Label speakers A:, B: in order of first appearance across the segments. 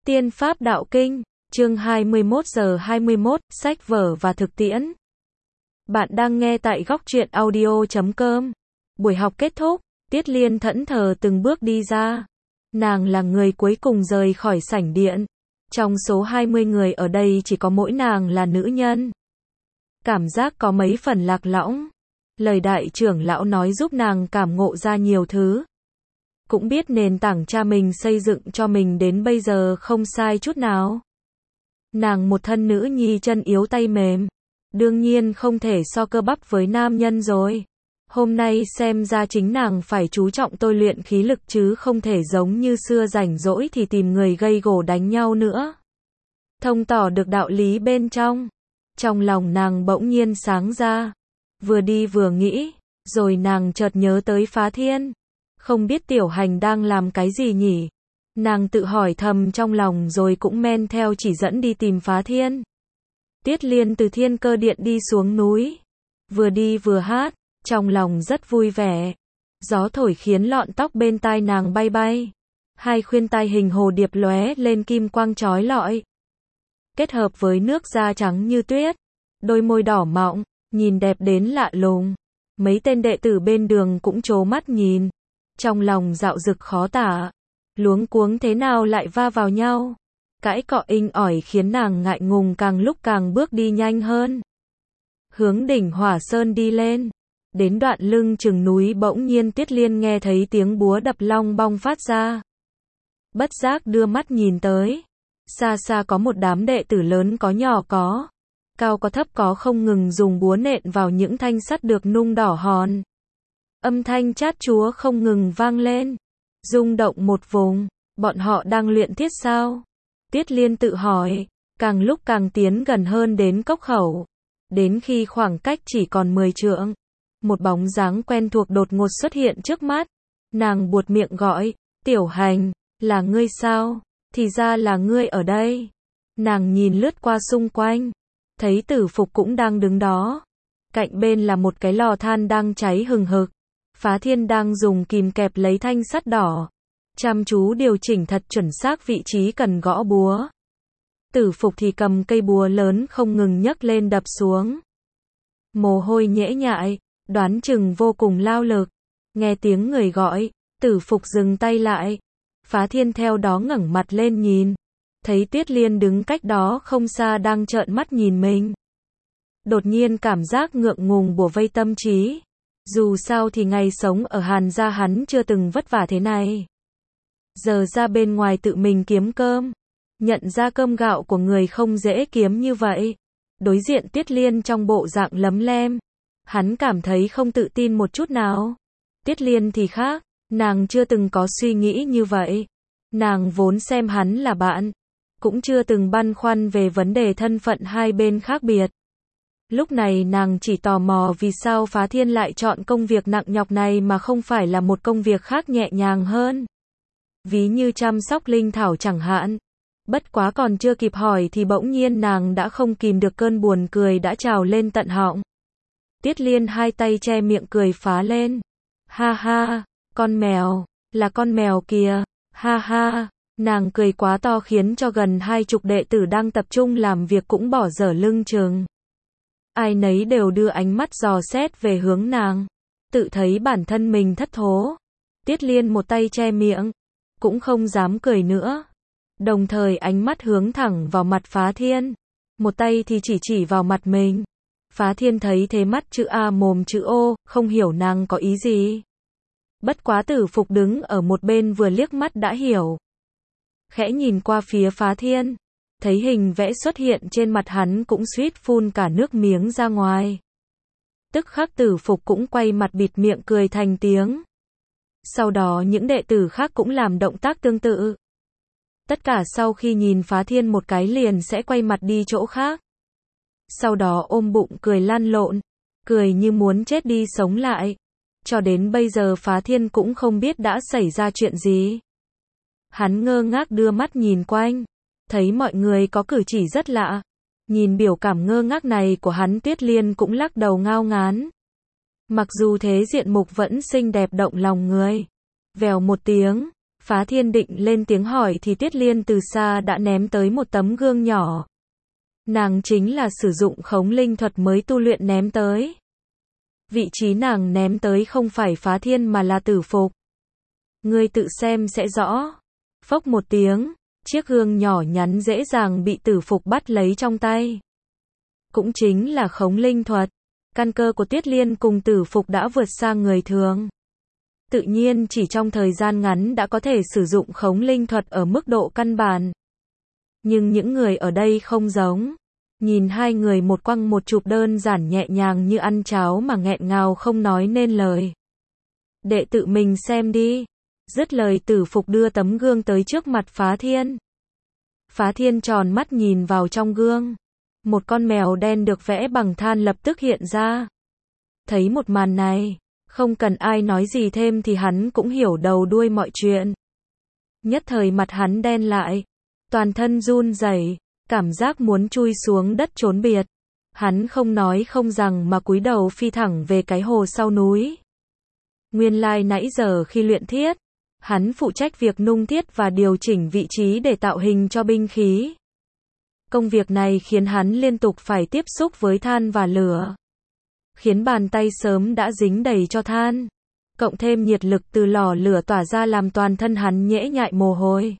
A: Tiên Pháp Đạo Kinh, chương 21 giờ 21, sách vở và thực tiễn. Bạn đang nghe tại góc truyện audio.com. Buổi học kết thúc, Tiết Liên thẫn thờ từng bước đi ra. Nàng là người cuối cùng rời khỏi sảnh điện. Trong số 20 người ở đây chỉ có mỗi nàng là nữ nhân. Cảm giác có mấy phần lạc lõng. Lời đại trưởng lão nói giúp nàng cảm ngộ ra nhiều thứ. Cũng biết nền tảng cha mình xây dựng cho mình đến bây giờ không sai chút nào. Nàng một thân nữ nhi chân yếu tay mềm. Đương nhiên không thể so cơ bắp với nam nhân rồi. Hôm nay xem ra chính nàng phải chú trọng tôi luyện khí lực chứ không thể giống như xưa rảnh rỗi thì tìm người gây gổ đánh nhau nữa. Thông tỏ được đạo lý bên trong. Trong lòng nàng bỗng nhiên sáng ra. Vừa đi vừa nghĩ, rồi nàng chợt nhớ tới Phá Thiên. Không biết Tiểu Hành đang làm cái gì nhỉ? Nàng tự hỏi thầm trong lòng rồi cũng men theo chỉ dẫn đi tìm Phá Thiên. Tiết Liên từ Thiên Cơ Điện đi xuống núi. Vừa đi vừa hát, trong lòng rất vui vẻ. Gió thổi khiến lọn tóc bên tai nàng bay bay. Hai khuyên tai hình hồ điệp lóe lên kim quang chói lọi. Kết hợp với nước da trắng như tuyết. Đôi môi đỏ mọng, nhìn đẹp đến lạ lùng. Mấy tên đệ tử bên đường cũng trố mắt nhìn. Trong lòng dạo dực khó tả. Luống cuống thế nào lại va vào nhau. Cãi cọ inh ỏi khiến nàng ngại ngùng càng lúc càng bước đi nhanh hơn. Hướng đỉnh Hỏa Sơn đi lên. Đến đoạn lưng chừng núi bỗng nhiên Tiết Liên nghe thấy tiếng búa đập long bong phát ra. Bất giác đưa mắt nhìn tới. Xa xa có một đám đệ tử lớn có nhỏ có. Cao có thấp có không ngừng dùng búa nện vào những thanh sắt được nung đỏ hòn. Âm thanh chát chúa không ngừng vang lên. Rung động một vùng. Bọn họ đang luyện thiết sao? Tiết Liên tự hỏi. Càng lúc càng tiến gần hơn đến cốc khẩu. Đến khi khoảng cách chỉ còn 10 trượng. Một bóng dáng quen thuộc đột ngột xuất hiện trước mắt. Nàng buột miệng gọi. Tiểu Hành, là ngươi sao? Thì ra là ngươi ở đây. Nàng nhìn lướt qua xung quanh. Thấy Tử Phục cũng đang đứng đó. Cạnh bên là một cái lò than đang cháy hừng hực. Phá Thiên đang dùng kìm kẹp lấy thanh sắt đỏ. Chăm chú điều chỉnh thật chuẩn xác vị trí cần gõ búa. Tử Phục thì cầm cây búa lớn không ngừng nhấc lên đập xuống. Mồ hôi nhễ nhại, đoán chừng vô cùng lao lực. Nghe tiếng người gọi, Tử Phục dừng tay lại. Phá Thiên theo đó ngẩng mặt lên nhìn. Thấy Tiết Liên đứng cách đó không xa đang trợn mắt nhìn mình. Đột nhiên cảm giác ngượng ngùng bủa vây tâm trí. Dù sao thì ngày sống ở Hàn gia hắn chưa từng vất vả thế này. Giờ ra bên ngoài tự mình kiếm cơm. Nhận ra cơm gạo của người không dễ kiếm như vậy. Đối diện Tiết Liên trong bộ dạng lấm lem. Hắn cảm thấy không tự tin một chút nào. Tiết Liên thì khác. Nàng chưa từng có suy nghĩ như vậy. Nàng vốn xem hắn là bạn. Cũng chưa từng băn khoăn về vấn đề thân phận hai bên khác biệt. Lúc này nàng chỉ tò mò vì sao Phá Thiên lại chọn công việc nặng nhọc này mà không phải là một công việc khác nhẹ nhàng hơn. Ví như chăm sóc linh thảo chẳng hạn. Bất quá còn chưa kịp hỏi thì bỗng nhiên nàng đã không kìm được cơn buồn cười đã trào lên tận họng. Tiết Liên hai tay che miệng cười phá lên. Ha ha, con mèo, là con mèo kìa, ha ha. Nàng cười quá to khiến cho gần 20 đệ tử đang tập trung làm việc cũng bỏ dở lưng chừng. Ai nấy đều đưa ánh mắt dò xét về hướng nàng. Tự thấy bản thân mình thất thố. Tiết Liên một tay che miệng. Cũng không dám cười nữa. Đồng thời ánh mắt hướng thẳng vào mặt Phá Thiên. Một tay thì chỉ vào mặt mình. Phá Thiên thấy thế mắt chữ A mồm chữ O, không hiểu nàng có ý gì. Bất quá Tử Phục đứng ở một bên vừa liếc mắt đã hiểu. Khẽ nhìn qua phía Phá Thiên. Thấy hình vẽ xuất hiện trên mặt hắn cũng suýt phun cả nước miếng ra ngoài. Tức khắc Tử Phục cũng quay mặt bịt miệng cười thành tiếng. Sau đó những đệ tử khác cũng làm động tác tương tự. Tất cả sau khi nhìn Phá Thiên một cái liền sẽ quay mặt đi chỗ khác. Sau đó ôm bụng cười lăn lộn. Cười như muốn chết đi sống lại. Cho đến bây giờ Phá Thiên cũng không biết đã xảy ra chuyện gì. Hắn ngơ ngác đưa mắt nhìn quanh. Thấy mọi người có cử chỉ rất lạ. Nhìn biểu cảm ngơ ngác này của hắn Tiết Liên cũng lắc đầu ngao ngán. Mặc dù thế diện mục vẫn xinh đẹp động lòng người. Vèo một tiếng, Phá Thiên định lên tiếng hỏi thì Tuyết Liên từ xa đã ném tới một tấm gương nhỏ. Nàng chính là sử dụng khống linh thuật mới tu luyện ném tới. Vị trí nàng ném tới không phải Phá Thiên mà là Tử Phục. Ngươi tự xem sẽ rõ. Phốc một tiếng, chiếc gương nhỏ nhắn dễ dàng bị Tử Phục bắt lấy trong tay. Cũng chính là khống linh thuật. Căn cơ của Tuyết Liên cùng Tử Phục đã vượt xa người thường. Tự nhiên chỉ trong thời gian ngắn đã có thể sử dụng khống linh thuật ở mức độ căn bản. Nhưng những người ở đây không giống. Nhìn hai người một quăng một chụp đơn giản nhẹ nhàng như ăn cháo mà nghẹn ngào không nói nên lời. Đệ tự mình xem đi. Dứt lời Tử Phục đưa tấm gương tới trước mặt Phá Thiên. Phá Thiên tròn mắt nhìn vào trong gương. Một con mèo đen được vẽ bằng than lập tức hiện ra. Thấy một màn này, không cần ai nói gì thêm thì hắn cũng hiểu đầu đuôi mọi chuyện. Nhất thời mặt hắn đen lại, toàn thân run rẩy, cảm giác muốn chui xuống đất trốn biệt. Hắn không nói không rằng mà cúi đầu phi thẳng về cái hồ sau núi. Nguyên lai nãy giờ khi luyện thiết, hắn phụ trách việc nung thiết và điều chỉnh vị trí để tạo hình cho binh khí. Công việc này khiến hắn liên tục phải tiếp xúc với than và lửa, khiến bàn tay sớm đã dính đầy cho than. Cộng thêm nhiệt lực từ lò lửa tỏa ra làm toàn thân hắn nhễ nhại mồ hôi.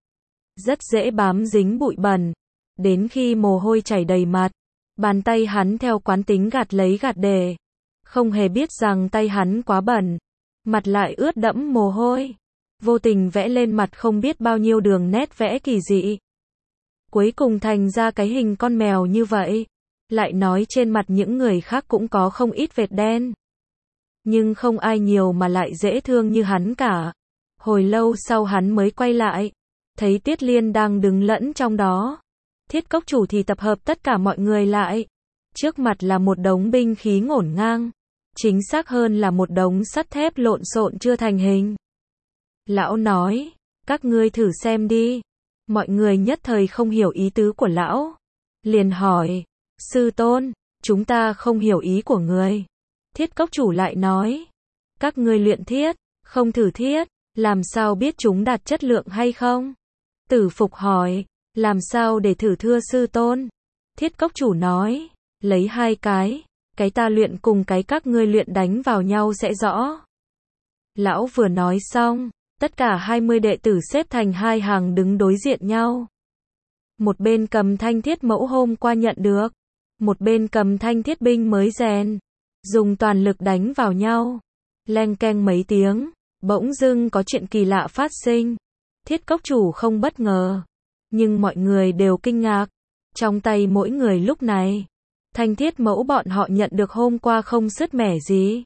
A: Rất dễ bám dính bụi bẩn. Đến khi mồ hôi chảy đầy mặt, bàn tay hắn theo quán tính gạt lấy gạt để. Không hề biết rằng tay hắn quá bẩn, mặt lại ướt đẫm mồ hôi. Vô tình vẽ lên mặt không biết bao nhiêu đường nét vẽ kỳ dị. Cuối cùng thành ra cái hình con mèo như vậy. Lại nói trên mặt những người khác cũng có không ít vệt đen. Nhưng không ai nhiều mà lại dễ thương như hắn cả. Hồi lâu sau hắn mới quay lại. Thấy Tuyết Liên đang đứng lẫn trong đó. Thiết Cốc chủ thì tập hợp tất cả mọi người lại. Trước mặt là một đống binh khí ngổn ngang. Chính xác hơn là một đống sắt thép lộn xộn chưa thành hình. Lão nói, các ngươi thử xem đi. Mọi người nhất thời không hiểu ý tứ của lão. Liền hỏi, sư tôn, chúng ta không hiểu ý của người. Thiết Cốc chủ lại nói, các ngươi luyện thiết, không thử thiết, làm sao biết chúng đạt chất lượng hay không? Tử Phục hỏi, làm sao để thử thưa sư tôn? Thiết Cốc chủ nói, lấy hai cái ta luyện cùng cái các ngươi luyện đánh vào nhau sẽ rõ. Lão vừa nói xong, tất cả 20 đệ tử xếp thành hai hàng đứng đối diện nhau. Một bên cầm thanh thiết mẫu hôm qua nhận được, một bên cầm thanh thiết binh mới rèn, dùng toàn lực đánh vào nhau. Leng keng mấy tiếng, bỗng dưng có chuyện kỳ lạ phát sinh. Thiết Cốc chủ không bất ngờ, nhưng mọi người đều kinh ngạc. Trong tay mỗi người lúc này, thanh thiết mẫu bọn họ nhận được hôm qua không sứt mẻ gì.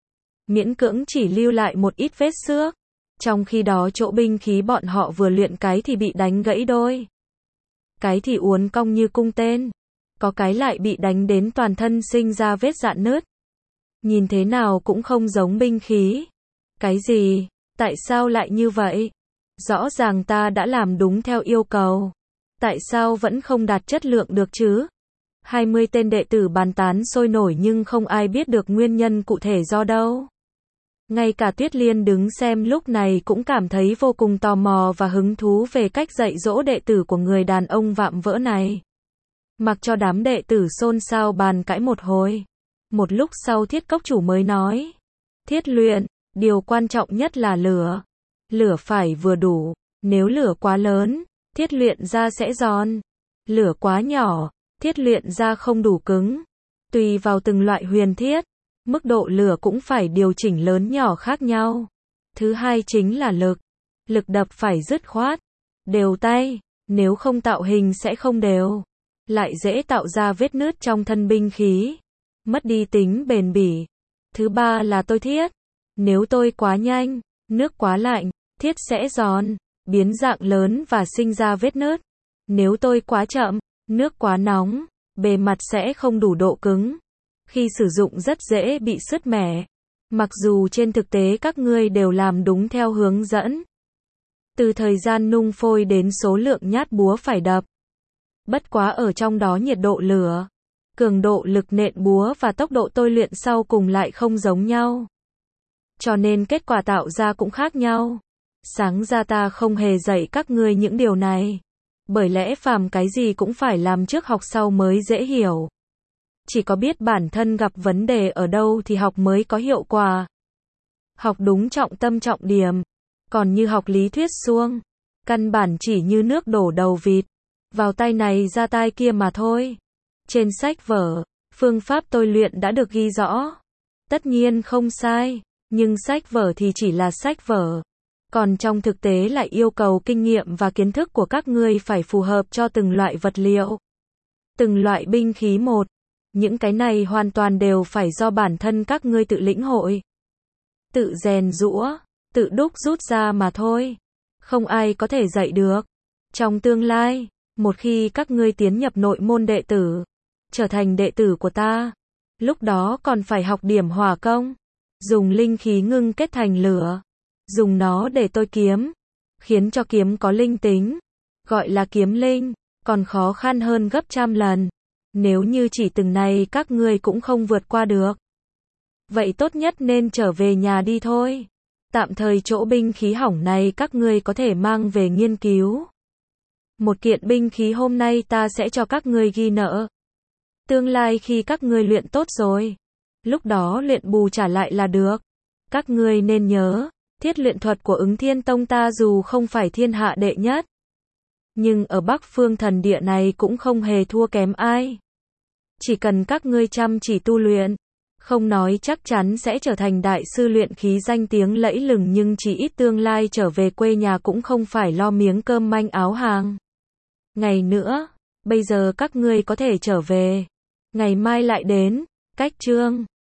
A: Miễn cưỡng chỉ lưu lại một ít vết xước. Trong khi đó chỗ binh khí bọn họ vừa luyện cái thì bị đánh gãy đôi. Cái thì uốn cong như cung tên. Có cái lại bị đánh đến toàn thân sinh ra vết rạn nứt. Nhìn thế nào cũng không giống binh khí. Cái gì? Tại sao lại như vậy? Rõ ràng ta đã làm đúng theo yêu cầu. Tại sao vẫn không đạt chất lượng được chứ? 20 tên đệ tử bàn tán sôi nổi nhưng không ai biết được nguyên nhân cụ thể do đâu. Ngay cả Tuyết Liên đứng xem lúc này cũng cảm thấy vô cùng tò mò và hứng thú về cách dạy dỗ đệ tử của người đàn ông vạm vỡ này. Mặc cho đám đệ tử xôn xao bàn cãi một hồi. Một lúc sau Thiết Cốc chủ mới nói. Thiết luyện, điều quan trọng nhất là lửa. Lửa phải vừa đủ, nếu lửa quá lớn, thiết luyện ra sẽ giòn. Lửa quá nhỏ, thiết luyện ra không đủ cứng. Tùy vào từng loại huyền thiết, mức độ lửa cũng phải điều chỉnh lớn nhỏ khác nhau. Thứ hai chính là lực. Lực đập phải dứt khoát, đều tay, nếu không tạo hình sẽ không đều. Lại dễ tạo ra vết nứt trong thân binh khí. Mất đi tính bền bỉ. Thứ ba là tôi thiết. Nếu tôi quá nhanh, nước quá lạnh, thiết sẽ giòn, biến dạng lớn và sinh ra vết nứt. Nếu tôi quá chậm, nước quá nóng, bề mặt sẽ không đủ độ cứng. Khi sử dụng rất dễ bị sứt mẻ. Mặc dù trên thực tế các ngươi đều làm đúng theo hướng dẫn. Từ thời gian nung phôi đến số lượng nhát búa phải đập. Bất quá ở trong đó nhiệt độ lửa, cường độ lực nện búa và tốc độ tôi luyện sau cùng lại không giống nhau. Cho nên kết quả tạo ra cũng khác nhau. Sáng ra ta không hề dạy các ngươi những điều này. Bởi lẽ phàm cái gì cũng phải làm trước học sau mới dễ hiểu. Chỉ có biết bản thân gặp vấn đề ở đâu thì học mới có hiệu quả. Học đúng trọng tâm trọng điểm. Còn như học lý thuyết suông, căn bản chỉ như nước đổ đầu vịt, vào tay này ra tai kia mà thôi. Trên sách vở, phương pháp tôi luyện đã được ghi rõ. Tất nhiên không sai, nhưng sách vở thì chỉ là sách vở. Còn trong thực tế lại yêu cầu kinh nghiệm và kiến thức của các ngươi phải phù hợp cho từng loại vật liệu, từng loại binh khí một. Những cái này hoàn toàn đều phải do bản thân các ngươi tự lĩnh hội, tự rèn giũa, tự đúc rút ra mà thôi. Không ai có thể dạy được. Trong tương lai, một khi các ngươi tiến nhập nội môn đệ tử, trở thành đệ tử của ta, lúc đó còn phải học điểm hỏa công, dùng linh khí ngưng kết thành lửa, dùng nó để tôi kiếm, khiến cho kiếm có linh tính, gọi là kiếm linh, còn khó khăn hơn gấp trăm lần. Nếu như chỉ từng này các ngươi cũng không vượt qua được, vậy tốt nhất nên trở về nhà đi thôi. Tạm thời chỗ binh khí hỏng này các ngươi có thể mang về nghiên cứu. Một kiện binh khí hôm nay ta sẽ cho các ngươi ghi nợ. Tương lai khi các ngươi luyện tốt rồi, lúc đó luyện bù trả lại là được. Các ngươi nên nhớ, thiết luyện thuật của Ứng Thiên Tông ta dù không phải thiên hạ đệ nhất, nhưng ở Bắc Phương Thần Địa này cũng không hề thua kém ai. Chỉ cần các ngươi chăm chỉ tu luyện, không nói chắc chắn sẽ trở thành đại sư luyện khí danh tiếng lẫy lừng, nhưng chỉ ít tương lai trở về quê nhà cũng không phải lo miếng cơm manh áo hàng. Ngày nữa, bây giờ các ngươi có thể trở về. Ngày mai lại đến. Cách chương